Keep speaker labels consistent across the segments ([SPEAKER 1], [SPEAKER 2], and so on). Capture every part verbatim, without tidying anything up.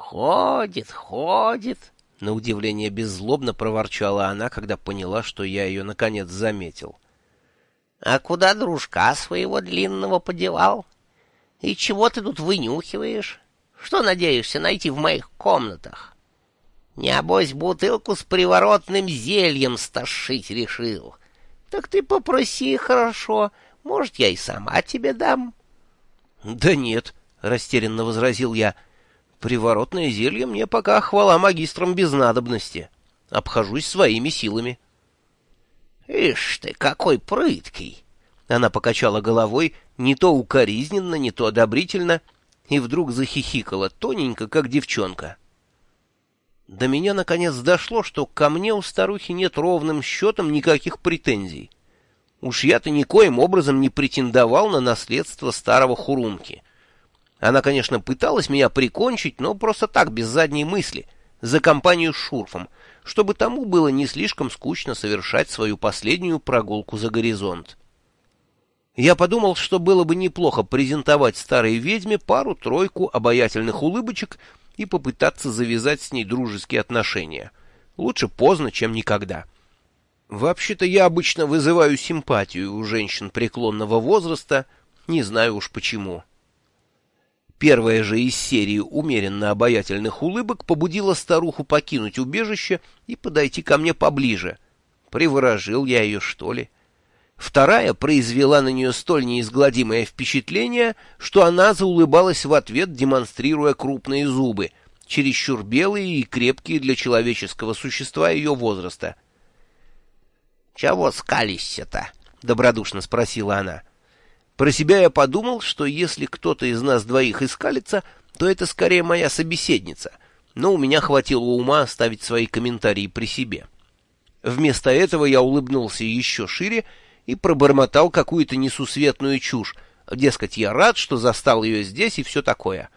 [SPEAKER 1] Ходит, ходит, — на удивление беззлобно проворчала она, когда поняла, что я ее наконец заметил. — А куда дружка своего длинного подевал? И чего ты тут вынюхиваешь? Что надеешься найти в моих комнатах? Небось, бутылку с приворотным зельем стошить решил. Так ты попроси хорошо, может, я и сама тебе дам. — Да нет, — растерянно возразил я, — приворотное зелье мне пока, хвала магистрам, без надобности. Обхожусь своими силами. — Ишь ты, какой прыткий! Она покачала головой, не то укоризненно, не то одобрительно, и вдруг захихикала, тоненько, как девчонка. До меня наконец дошло, что ко мне у старухи нет ровным счетом никаких претензий. Уж я-то никоим образом не претендовал на наследство старого Хурумки. Она, конечно, пыталась меня прикончить, но просто так, без задней мысли, за компанию с Шурфом, чтобы тому было не слишком скучно совершать свою последнюю прогулку за горизонт. Я подумал, что было бы неплохо презентовать старой ведьме пару-тройку обаятельных улыбочек и попытаться завязать с ней дружеские отношения. Лучше поздно, чем никогда. Вообще-то я обычно вызываю симпатию у женщин преклонного возраста, не знаю уж почему. Первая же из серии умеренно обаятельных улыбок побудила старуху покинуть убежище и подойти ко мне поближе. Приворожил я ее, что ли? Вторая произвела на нее столь неизгладимое впечатление, что она заулыбалась в ответ, демонстрируя крупные зубы, чересчур белые и крепкие для человеческого существа ее возраста. — Чего скалишься-то? — добродушно спросила она. Про себя я подумал, что если кто-то из нас двоих и скалится, то это скорее моя собеседница, но у меня хватило ума оставить свои комментарии при себе. Вместо этого я улыбнулся еще шире и пробормотал какую-то несусветную чушь. Дескать, я рад, что застал ее здесь и все такое.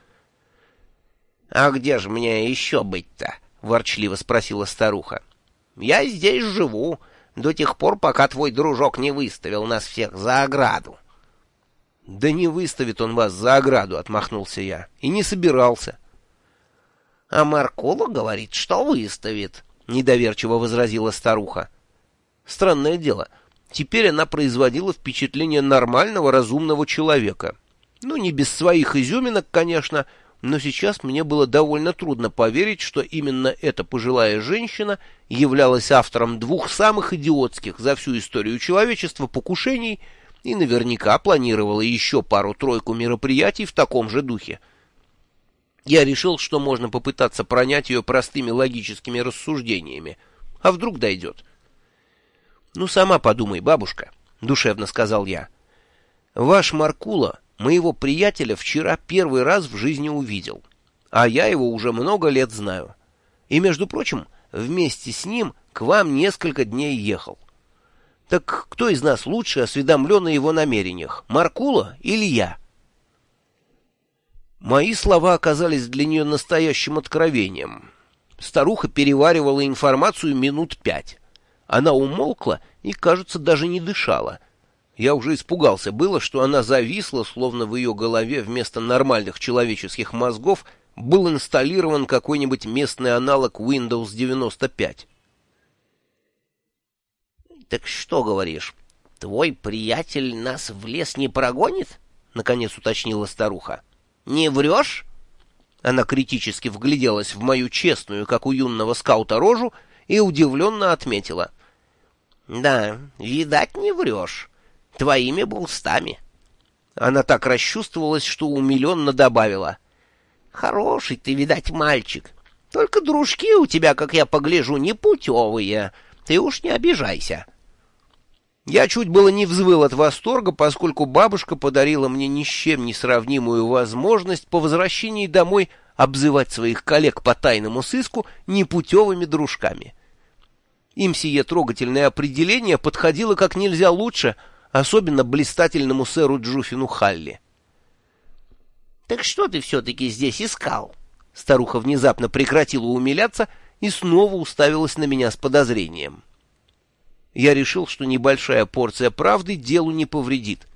[SPEAKER 1] — А где же мне еще быть-то? — ворчливо спросила старуха. — Я здесь живу до тех пор, пока твой дружок не выставил нас всех за ограду. — Да не выставит он вас за ограду, — отмахнулся я, — и не собирался. — А Маркула говорит, что выставит, — недоверчиво возразила старуха. Странное дело. Теперь она производила впечатление нормального, разумного человека. Ну, не без своих изюминок, конечно, но сейчас мне было довольно трудно поверить, что именно эта пожилая женщина являлась автором двух самых идиотских за всю историю человечества покушений и наверняка планировала еще пару-тройку мероприятий в таком же духе. Я решил, что можно попытаться пронять ее простыми логическими рассуждениями. А вдруг дойдет? — Ну, сама подумай, бабушка, — душевно сказал я. — Ваш Маркула моего приятеля вчера первый раз в жизни увидел, а я его уже много лет знаю. И, между прочим, вместе с ним к вам несколько дней ехал. Так кто из нас лучше осведомлен о его намерениях, Маркула или я? Мои слова оказались для нее настоящим откровением. Старуха переваривала информацию минут пять. Она умолкла и, кажется, даже не дышала. Я уже испугался было, что она зависла, словно в ее голове вместо нормальных человеческих мозгов был инсталлирован какой-нибудь местный аналог Windows девяносто пять. — Так что говоришь, твой приятель нас в лес не прогонит? — наконец уточнила старуха. — Не врешь? Она критически вгляделась в мою честную, как у юного скаута, рожу и удивленно отметила. — Да, видать, не врешь. Твоими бы устами. Она так расчувствовалась, что умиленно добавила. — Хороший ты, видать, мальчик. Только дружки у тебя, как я погляжу, непутевые. Ты уж не обижайся. Я чуть было не взвыл от восторга, поскольку бабушка подарила мне ни с чем не сравнимую возможность по возвращении домой обзывать своих коллег по тайному сыску непутевыми дружками. Им сие трогательное определение подходило как нельзя лучше, особенно блистательному сэру Джуфину Халли. — Так что ты все-таки здесь искал? Старуха внезапно прекратила умиляться и снова уставилась на меня с подозрением. Я решил, что небольшая порция правды делу не повредит.